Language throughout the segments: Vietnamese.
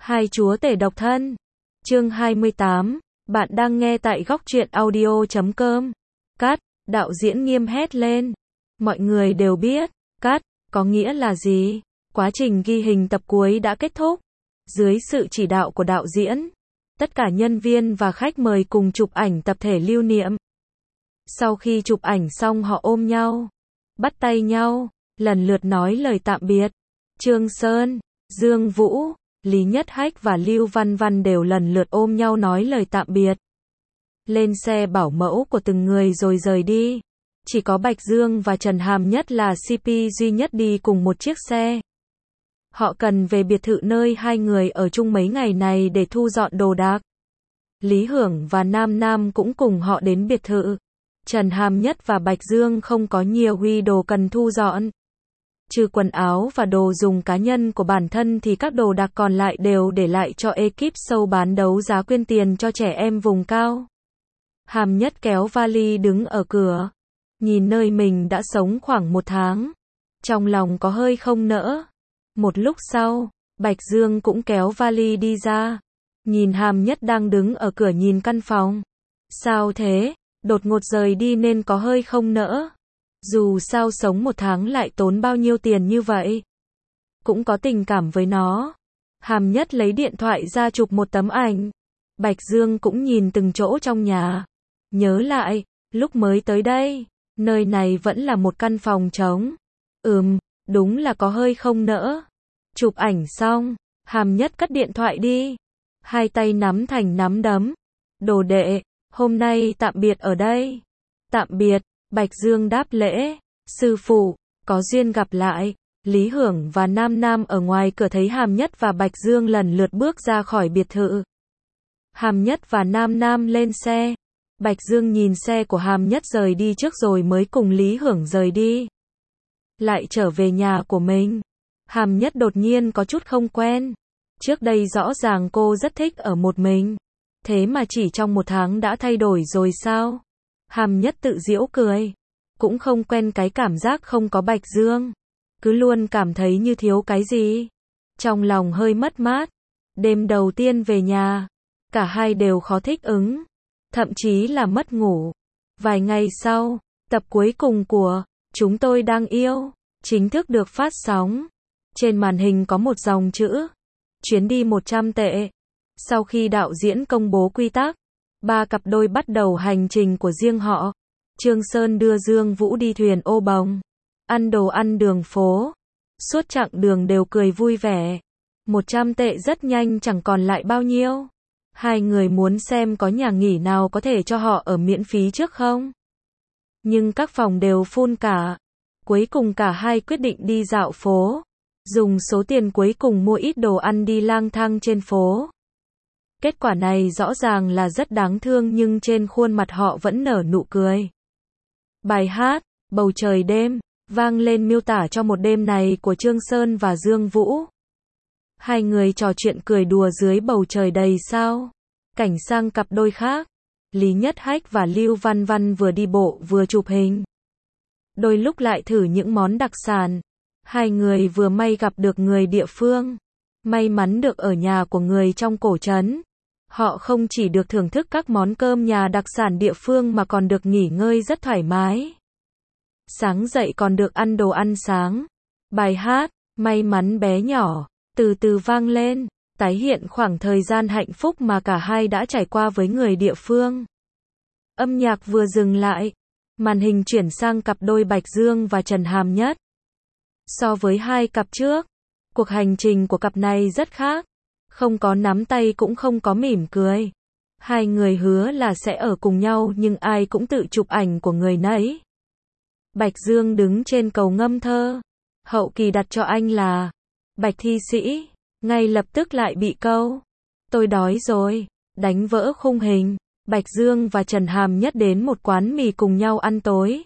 Hai chúa tể độc thân. Chương 28. Bạn đang nghe tại góc truyện audio.com. Cắt, đạo diễn nghiêm hét lên. Mọi người đều biết, cắt, có nghĩa là gì? Quá trình ghi hình tập cuối đã kết thúc. Dưới sự chỉ đạo của đạo diễn, tất cả nhân viên và khách mời cùng chụp ảnh tập thể lưu niệm. Sau khi chụp ảnh xong họ ôm nhau, bắt tay nhau, lần lượt nói lời tạm biệt. Trương Sơn, Dương Vũ, Lý Nhất Hách và Lưu Văn Văn đều lần lượt ôm nhau nói lời tạm biệt. Lên xe bảo mẫu của từng người rồi rời đi. Chỉ có Bạch Dương và Trần Hàm Nhất là CP duy nhất đi cùng một chiếc xe. Họ cần về biệt thự nơi hai người ở chung mấy ngày này để thu dọn đồ đạc. Lý Hưởng và Nam Nam cũng cùng họ đến biệt thự. Trần Hàm Nhất và Bạch Dương không có nhiều đồ cần thu dọn. Trừ quần áo và đồ dùng cá nhân của bản thân thì các đồ đạc còn lại đều để lại cho ekip show bán đấu giá quyên tiền cho trẻ em vùng cao. Hàm Nhất kéo vali đứng ở cửa, nhìn nơi mình đã sống khoảng 1 tháng. Trong lòng có hơi không nỡ. Một lúc sau, Bạch Dương cũng kéo vali đi ra. Nhìn Hàm Nhất đang đứng ở cửa nhìn căn phòng. Sao thế? Đột ngột rời đi nên có hơi không nỡ. Dù sao sống 1 tháng lại tốn bao nhiêu tiền như vậy. Cũng có tình cảm với nó. Hàm Nhất lấy điện thoại ra chụp một tấm ảnh. Bạch Dương cũng nhìn từng chỗ trong nhà. Nhớ lại, lúc mới tới đây, nơi này vẫn là một căn phòng trống. Đúng là có hơi không nỡ. Chụp ảnh xong, Hàm Nhất cất điện thoại đi. Hai tay nắm thành nắm đấm. Đồ đệ, hôm nay tạm biệt ở đây. Tạm biệt, Bạch Dương đáp lễ. Sư phụ, có duyên gặp lại. Lý Hưởng và Nam Nam ở ngoài cửa thấy Hàm Nhất và Bạch Dương lần lượt bước ra khỏi biệt thự. Hàm Nhất và Nam Nam lên xe. Bạch Dương nhìn xe của Hàm Nhất rời đi trước rồi mới cùng Lý Hưởng rời đi. Lại trở về nhà của mình. Hàm Nhất đột nhiên có chút không quen. Trước đây rõ ràng cô rất thích ở một mình. Thế mà chỉ trong 1 tháng đã thay đổi rồi sao? Hàm Nhất tự giễu cười. Cũng không quen cái cảm giác không có Bạch Dương. Cứ luôn cảm thấy như thiếu cái gì. Trong lòng hơi mất mát. Đêm đầu tiên về nhà, cả hai đều khó thích ứng. Thậm chí là mất ngủ. Vài ngày sau, tập cuối cùng của Chúng tôi đang yêu chính thức được phát sóng. Trên màn hình có một dòng chữ: chuyến đi 100 tệ. Sau khi đạo diễn công bố quy tắc, 3 cặp đôi bắt đầu hành trình của riêng họ. Trương Sơn đưa Dương Vũ đi thuyền ô bồng, ăn đồ ăn đường phố. Suốt chặng đường đều cười vui vẻ. 100 tệ rất nhanh chẳng còn lại bao nhiêu. Hai người muốn xem có nhà nghỉ nào có thể cho họ ở miễn phí trước không? Nhưng các phòng đều full cả. Cuối cùng cả hai quyết định đi dạo phố. Dùng số tiền cuối cùng mua ít đồ ăn đi lang thang trên phố. Kết quả này rõ ràng là rất đáng thương nhưng trên khuôn mặt họ vẫn nở nụ cười. Bài hát Bầu Trời Đêm vang lên miêu tả cho một đêm này của Trương Sơn và Dương Vũ. Hai người trò chuyện cười đùa dưới bầu trời đầy sao. Cảnh sang cặp đôi khác. Lý Nhất Hách và Lưu Văn Văn vừa đi bộ vừa chụp hình. Đôi lúc lại thử những món đặc sản. Hai người vừa may gặp được người địa phương. May mắn được ở nhà của người trong cổ trấn. Họ không chỉ được thưởng thức các món cơm nhà đặc sản địa phương mà còn được nghỉ ngơi rất thoải mái. Sáng dậy còn được ăn đồ ăn sáng. Bài hát May mắn bé nhỏ từ từ vang lên, tái hiện khoảng thời gian hạnh phúc mà cả hai đã trải qua với người địa phương. Âm nhạc vừa dừng lại, màn hình chuyển sang cặp đôi Bạch Dương và Trần Hàm Nhất. So với hai cặp trước, cuộc hành trình của cặp này rất khác. Không có nắm tay cũng không có mỉm cười. Hai người hứa là sẽ ở cùng nhau nhưng ai cũng tự chụp ảnh của người nấy. Bạch Dương đứng trên cầu ngâm thơ. Hậu kỳ đặt cho anh là Bạch Thi Sĩ. Ngay lập tức lại bị câu tôi đói rồi, đánh vỡ khung hình. Bạch Dương và Trần Hàm Nhất đến một quán mì cùng nhau ăn tối.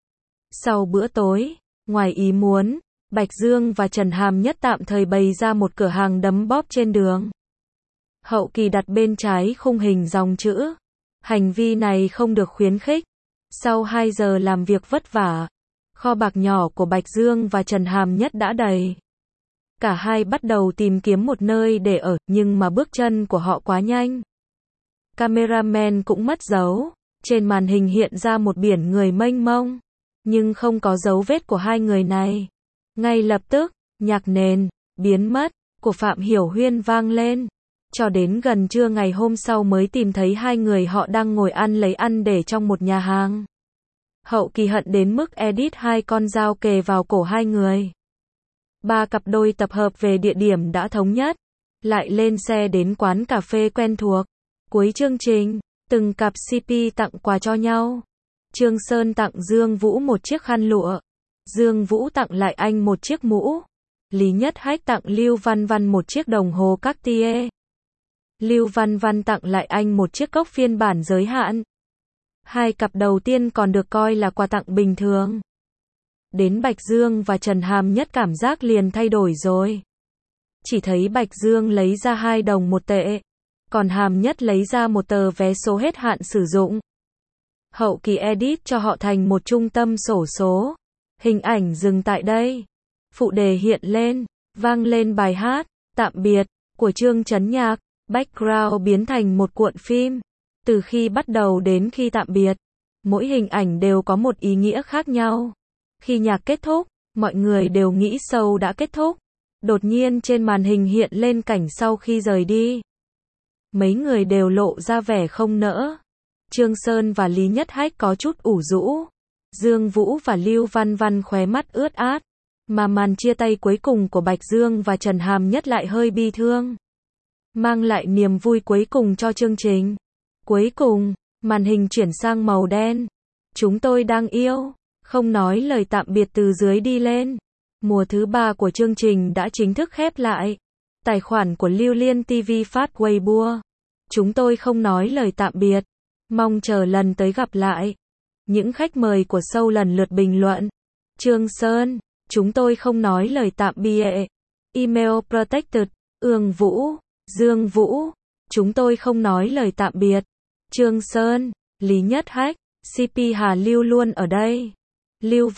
Sau bữa tối, ngoài ý muốn, Bạch Dương và Trần Hàm Nhất tạm thời bày ra một cửa hàng đấm bóp trên đường. Hậu kỳ đặt bên trái khung hình dòng chữ: hành vi này không được khuyến khích. Sau 2 giờ làm việc vất vả, kho bạc nhỏ của Bạch Dương và Trần Hàm Nhất đã đầy. Cả hai bắt đầu tìm kiếm một nơi để ở, nhưng mà bước chân của họ quá nhanh. Cameraman cũng mất dấu. Trên màn hình hiện ra một biển người mênh mông, nhưng không có dấu vết của hai người này. Ngay lập tức, nhạc nền biến mất của Phạm Hiểu Huyên vang lên. Cho đến gần trưa ngày hôm sau mới tìm thấy hai người họ đang ngồi ăn lấy ăn để trong một nhà hàng. Hậu Kỳ hận đến mức edit hai con dao kề vào cổ hai người. Ba cặp đôi tập hợp về địa điểm đã thống nhất, lại lên xe đến quán cà phê quen thuộc. Cuối chương trình, từng cặp CP tặng quà cho nhau. Trương Sơn tặng Dương Vũ một chiếc khăn lụa. Dương Vũ tặng lại anh một chiếc mũ. Lý Nhất Hách tặng Lưu Văn Văn một chiếc đồng hồ Cartier. Lưu Văn Văn tặng lại anh một chiếc cốc phiên bản giới hạn. Hai cặp đầu tiên còn được coi là quà tặng bình thường. Đến Bạch Dương và Trần Hàm Nhất cảm giác liền thay đổi rồi. Chỉ thấy Bạch Dương lấy ra 2 đồng 1 tệ. Còn Hàm Nhất lấy ra một tờ vé số hết hạn sử dụng. Hậu Kỳ edit cho họ thành một trung tâm xổ số. Hình ảnh dừng tại đây. Phụ đề hiện lên, vang lên bài hát, Tạm biệt, của Trương Chấn Nhạc. Background biến thành một cuộn phim. Từ khi bắt đầu đến khi tạm biệt, mỗi hình ảnh đều có một ý nghĩa khác nhau. Khi nhạc kết thúc, mọi người đều nghĩ show đã kết thúc. Đột nhiên trên màn hình hiện lên cảnh sau khi rời đi. Mấy người đều lộ ra vẻ không nỡ. Trương Sơn và Lý Nhất Hách có chút ủ rũ. Dương Vũ và Lưu Văn Văn khóe mắt ướt át. Mà màn chia tay cuối cùng của Bạch Dương và Trần Hàm Nhất lại hơi bi thương. Mang lại niềm vui cuối cùng cho chương trình. Cuối cùng, màn hình chuyển sang màu đen. Chúng tôi đang yêu. Không nói lời tạm biệt từ dưới đi lên. Mùa thứ 3 của chương trình đã chính thức khép lại. Tài khoản của Lưu Liên TV phát Weibo. Chúng tôi không nói lời tạm biệt. Mong chờ lần tới gặp lại. Những khách mời của show lần lượt bình luận. Trương Sơn, chúng tôi không nói lời tạm biệt. Email protected. Ương Vũ, Dương Vũ, chúng tôi không nói lời tạm biệt. Trương Sơn, Lý Nhất Hách, CP Hà Lưu luôn ở đây. Lưu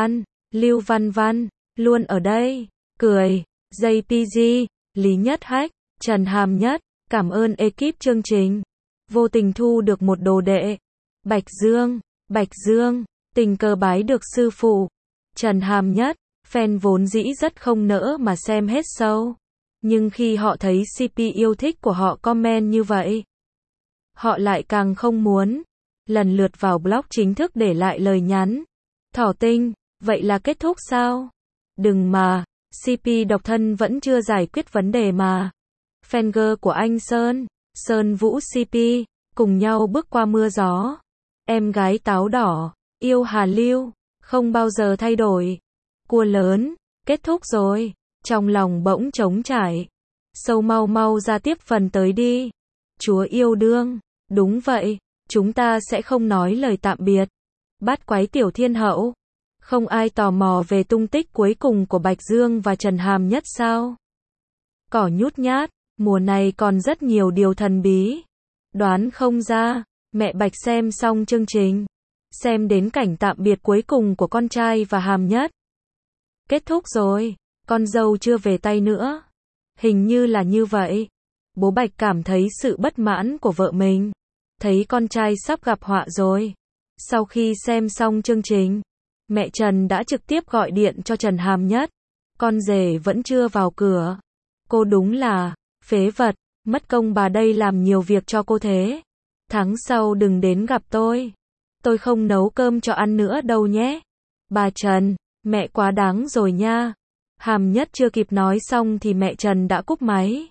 Văn Văn, luôn ở đây. Cười, JPG, Lý Nhất Hách, Trần Hàm Nhất, cảm ơn ekip chương trình. Vô tình thu được một đồ đệ. Bạch Dương, tình cờ bái được sư phụ. Trần Hàm Nhất, fan vốn dĩ rất không nỡ mà xem hết show. Nhưng khi họ thấy CP yêu thích của họ comment như vậy, họ lại càng không muốn. Lần lượt vào blog chính thức để lại lời nhắn. Thỏ tinh, vậy là kết thúc sao? Đừng mà, CP độc thân vẫn chưa giải quyết vấn đề mà. Fangirl của anh Sơn Vũ CP, cùng nhau bước qua mưa gió. Em gái táo đỏ, yêu Hà Lưu, không bao giờ thay đổi. Cua lớn, kết thúc rồi. Trong lòng bỗng trống trải. Sâu mau ra tiếp phần tới đi. Chúa yêu đương, đúng vậy, chúng ta sẽ không nói lời tạm biệt. Bát quái tiểu thiên hậu. Không ai tò mò về tung tích cuối cùng của Bạch Dương và Trần Hàm Nhất sao? Cỏ nhút nhát, mùa này còn rất nhiều điều thần bí. Đoán không ra, mẹ Bạch xem xong chương trình. Xem đến cảnh tạm biệt cuối cùng của con trai và Hàm Nhất. Kết thúc rồi, con dâu chưa về tay nữa. Hình như là như vậy. Bố Bạch cảm thấy sự bất mãn của vợ mình. Thấy con trai sắp gặp họa rồi. Sau khi xem xong chương trình, mẹ Trần đã trực tiếp gọi điện cho Trần Hàm Nhất. Con rể vẫn chưa vào cửa. Cô đúng là phế vật, mất công bà đây làm nhiều việc cho cô thế. Tháng sau đừng đến gặp tôi. Tôi không nấu cơm cho ăn nữa đâu nhé. Bà Trần, mẹ quá đáng rồi nha. Hàm Nhất chưa kịp nói xong thì mẹ Trần đã cúp máy.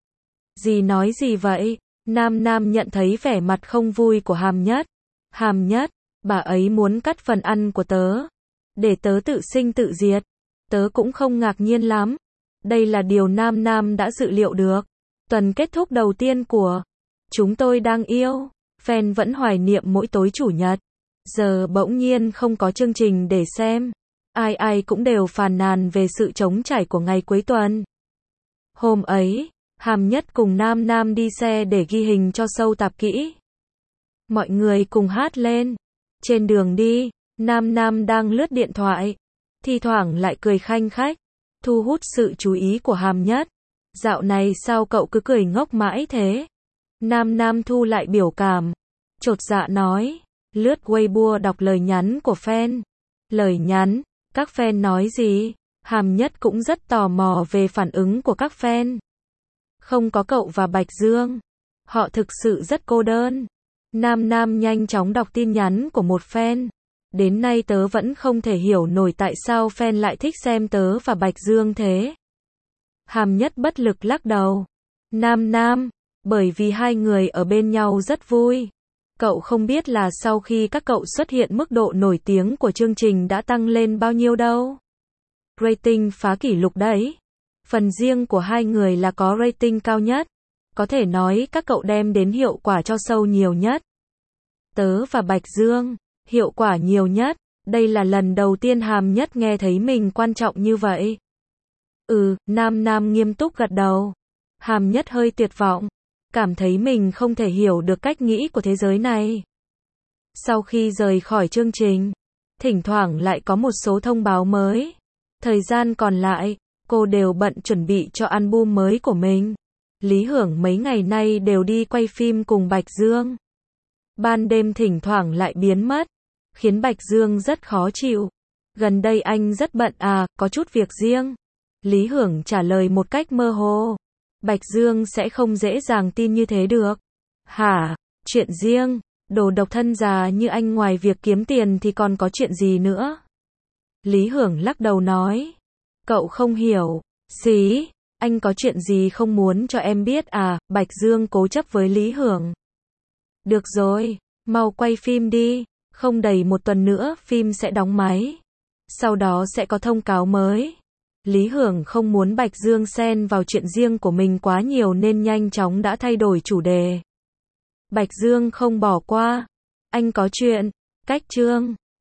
Dì nói gì vậy? Nam nhận thấy vẻ mặt không vui của Hàm Nhất. Hàm Nhất, bà ấy muốn cắt phần ăn của tớ. Để tớ tự sinh tự diệt. Tớ cũng không ngạc nhiên lắm. Đây là điều Nam đã dự liệu được. Tuần kết thúc đầu tiên của Chúng tôi đang yêu. Fan vẫn hoài niệm mỗi tối chủ nhật. Giờ bỗng nhiên không có chương trình để xem. Ai cũng đều phàn nàn về sự trống trải của ngày cuối tuần. Hôm ấy, Hàm Nhất cùng Nam đi xe để ghi hình cho show tạp kỹ. Mọi người cùng hát lên. Trên đường đi, Nam đang lướt điện thoại. Thi thoảng lại cười khanh khách. thu hút sự chú ý của Hàm Nhất. Dạo này sao cậu cứ cười ngốc mãi thế? Nam Nam thu lại biểu cảm, chột dạ nói, lướt Weibo đọc lời nhắn của fan. Lời nhắn, các fan nói gì? Hàm Nhất cũng rất tò mò về phản ứng của các fan. Không có cậu và Bạch Dương, họ thực sự rất cô đơn. Nam Nam nhanh chóng đọc tin nhắn của một fan. Đến nay tớ vẫn không thể hiểu nổi tại sao fan lại thích xem tớ và Bạch Dương thế. Hàm Nhất bất lực lắc đầu. Nam Nam, bởi vì hai người ở bên nhau rất vui. Cậu không biết là sau khi các cậu xuất hiện mức độ nổi tiếng của chương trình đã tăng lên bao nhiêu đâu. Rating phá kỷ lục đấy. Phần riêng của hai người là có rating cao nhất. Có thể nói các cậu đem đến hiệu quả cho show nhiều nhất. Tớ và Bạch Dương, hiệu quả nhiều nhất. Đây là lần đầu tiên Hàm Nhất nghe thấy mình quan trọng như vậy. Nam Nam nghiêm túc gật đầu. Hàm Nhất hơi tuyệt vọng, cảm thấy mình không thể hiểu được cách nghĩ của thế giới này. Sau khi rời khỏi chương trình, thỉnh thoảng lại có một số thông báo mới. Thời gian còn lại, cô đều bận chuẩn bị cho album mới của mình. Lý Hưởng mấy ngày nay đều đi quay phim cùng Bạch Dương. Ban đêm thỉnh thoảng lại biến mất, khiến Bạch Dương rất khó chịu. Gần đây anh rất bận à, có chút việc riêng. Lý Hưởng trả lời một cách mơ hồ. Bạch Dương sẽ không dễ dàng tin như thế được. Hả? Chuyện riêng? Đồ độc thân già như anh ngoài việc kiếm tiền thì còn có chuyện gì nữa? Lý Hưởng lắc đầu nói. Cậu không hiểu. Gì? Anh có chuyện gì không muốn cho em biết à? Bạch Dương cố chấp với Lý Hưởng. Được rồi, mau quay phim đi. Không đầy một tuần nữa phim sẽ đóng máy. Sau đó sẽ có thông cáo mới. Lý Hưởng không muốn Bạch Dương xen vào chuyện riêng của mình quá nhiều nên nhanh chóng đã thay đổi chủ đề. Bạch Dương không bỏ qua. Anh có chuyện. Cách chương